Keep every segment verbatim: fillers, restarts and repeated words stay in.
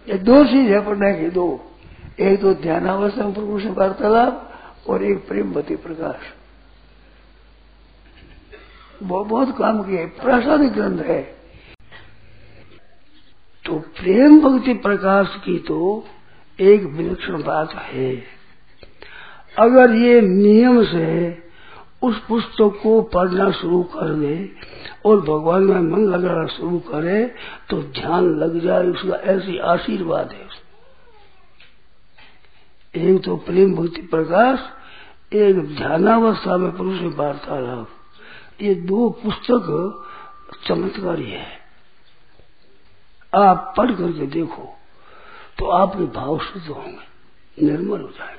ये दो चीज है पढ़ने की, दो। एक तो ध्यानावस्था में प्रभु से वार्तालाप और एक प्रेमवती प्रकाश। वो बहुत काम किए, प्रासादिक ग्रंथ है। तो प्रेम भक्ति प्रकाश की तो एक विलक्षण बात है। अगर ये नियम से उस पुस्तक को पढ़ना शुरू कर दे और भगवान में मन लगाना शुरू करे तो ध्यान लग जाए, उसका ऐसी आशीर्वाद है। एक तो प्रेम भक्ति प्रकाश, एक ध्यानावस्था में पुरुष से वार्तालाप, ये दो पुस्तक चमत्कारी है। आप पढ़ करके देखो तो आपके भाव शुद्ध होंगे, निर्मल हो जाएंगे।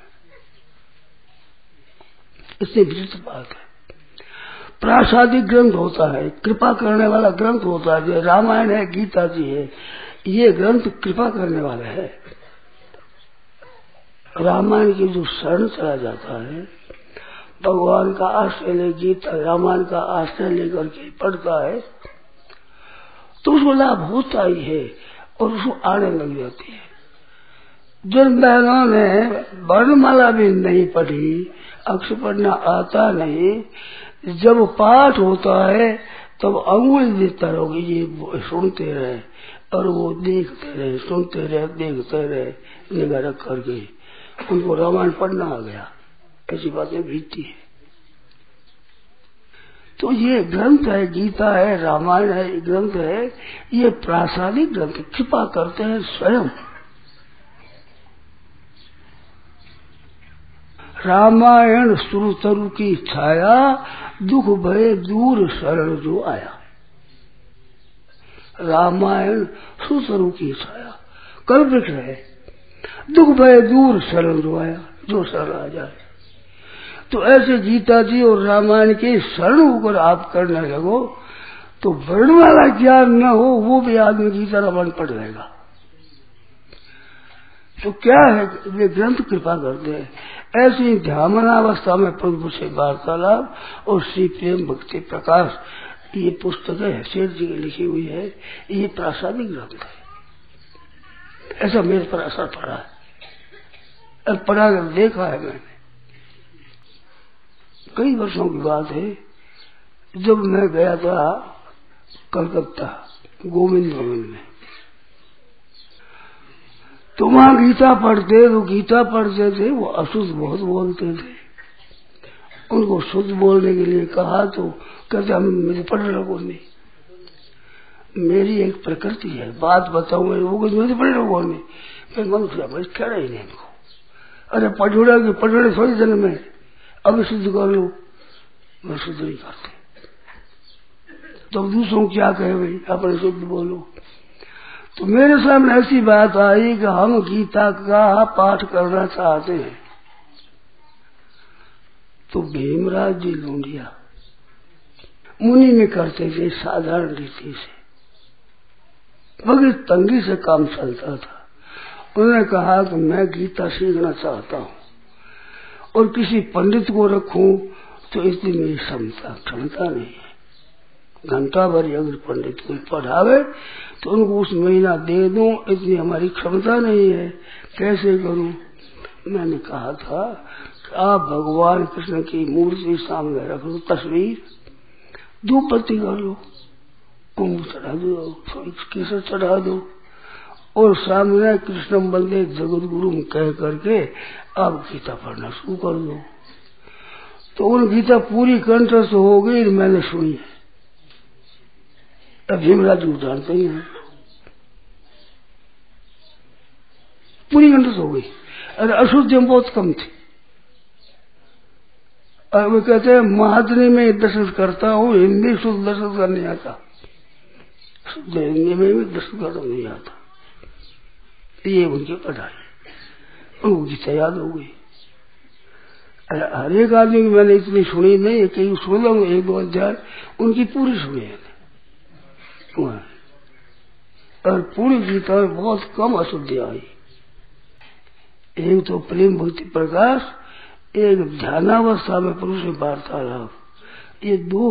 इससे विचित्र बात है। प्रासादिक ग्रंथ होता है, कृपा करने वाला ग्रंथ होता है। जो रामायण है, गीता जी है, ये ग्रंथ कृपा करने वाला है। रामायण की जो शरण चला जाता है, भगवान का आश्रय ले, गीता रामायण का आश्रय लेकर के पढ़ता है तो उसको लाभ होता ही है और उसको आने लग जाती है। जिन बहनों ने वर्णमाला भी नहीं पढ़ी, अक्षर पढ़ना आता नहीं, जब पाठ होता है तब अंगुली देता रहोगे, ये सुनते रहे और वो देखते रहे, सुनते रहे, देखते रहे, निगाह रख करके उनको रामायण पढ़ना आ गया। ऐसी बातें बीतती है। तो ये ग्रंथ है, गीता है, रामायण है, ग्रंथ है, ये प्रासादिक ग्रंथ, कृपा करते हैं स्वयं। रामायण सुरतरु की छाया, दुख भय दूर शरण जो आया। रामायण सुरतरु की छाया, कल्पवृक्ष है, दुख भय दूर शरण जो आया, जो शरण आ जाए। तो ऐसे गीता जी और रामायण के शरण होकर आप करने लगो तो वर्ण वाला ज्ञान न हो वो भी आदमी गीता रामायण पढ़ लेगा। तो क्या है, वे ग्रंथ कृपा करते हैं। ऐसी ध्यानावस्था में प्रभु से वार्तालाप और श्री प्रेम भक्ति प्रकाश, ये पुस्तकें है, शेर जी की लिखी हुई है, ये प्रासादिक ग्रंथ है। ऐसा मेरे पर असर पड़ा है, पढ़ा कर देखा है मैंने। कई वर्षों की बात है, जब मैं गया था कलकत्ता गोविंद भवन में, तो वहां गीता पढ़ते तो गीता पढ़ते थे, वो अशुद्ध बहुत बोलते थे। उनको शुद्ध बोलने के लिए कहा तो कहते हम मुझे पढ़ रखो नहीं, मेरी एक प्रकृति है, बात बताऊंगा, वो कुछ मुझे पढ़ रखो नहीं। मैं मनुष्य बस खड़ा ही नहीं इनको, अरे पढ़ोड़ा की पढ़ने थोड़ी दिन में अब शुद्ध कर लो, मैं शुद्ध नहीं करते। तो दूसरों क्या कहे भाई, अपने शुद्ध बोलो। तो मेरे सामने ऐसी बात आई कि हम गीता का पाठ करना चाहते हैं। तो भीमराज जी लूंडिया मुनि में करते थे साधारण रीति से, मगर तंगी से काम चलता था। उन्होंने कहा कि मैं गीता सीखना चाहता हूँ और किसी पंडित को रखूं तो इतनी मेरी क्षमता क्षमता नहीं है। घंटा भर अगर पंडित को पढ़ावे तो उनको उस महीना दे दूं, इतनी हमारी क्षमता नहीं है, कैसे करूं। मैंने कहा था कि आप भगवान कृष्ण की मूर्ति सामने रख लो, तस्वीर धूप बत्ती कर लो, कुंभ चढ़ा दो, केसर चढ़ा दो और सामने कृष्ण बंदे जगत गुरु कह करके आप गीता पढ़ना शुरू कर दो। तो उन गीता पूरी कंठस्थ हो गई, मैंने सुनी है। अब भीमराज जी जानते ही हैं, पूरी कंठस्थ हो गई। अरे अशुद्ध बहुत कम थी। और वो कहते हैं महाजनी में दर्शन करता हूँ, हिंदी शुद्ध दर्शन करने नहीं आता, शुद्ध हिंदी में भी दर्शन करना नहीं आता। ये उनकी पढ़ाई, उनको गीता याद हो गई। हर एक आदमी की मैंने इतनी सुनी नहीं, कहीं सुन लो एक दो अध्याय, उनकी पूरी सुनी है। और पूरी गीता में बहुत कम अशुद्धि आई। एक तो प्रेम भक्ति प्रकाश, एक ध्यानावस्था में पुरुष से वार्तालाप, ये दो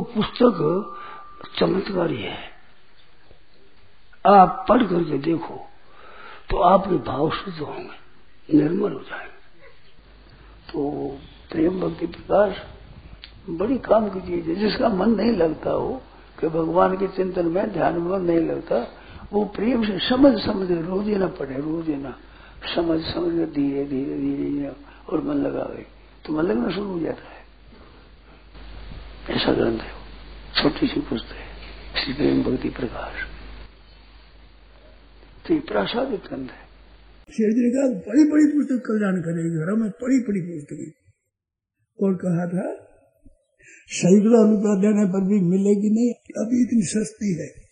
पुस्तक चमत्कारी है। आप पढ़ करके देखो तो आपके भाव शुद्ध होंगे, निर्मल हो जाएंगे। तो प्रेम भक्ति प्रकाश बड़ी काम की चीज है। जिसका मन नहीं लगता हो कि भगवान के चिंतन में ध्यान में मन नहीं लगता, वो प्रेम से समझ समझ रोज ही ना पढ़े, रोज ही ना समझ समझ के धीरे धीरे धीरे और मन लगा गए तो मन लगना शुरू हो जाता है। ऐसा ग्रंथ है, छोटी सी पुस्तक है श्री प्रेम भक्ति प्रकाश। तो ये प्रासादिक ग्रंथ है। शेर जी ने कहा बड़ी बड़ी पुस्तक कल्याण करेगी, घर में बड़ी बड़ी पुस्तकें। और कहा था सैकड़ों रुपया देने पर भी मिलेगी नहीं, अभी इतनी सस्ती है।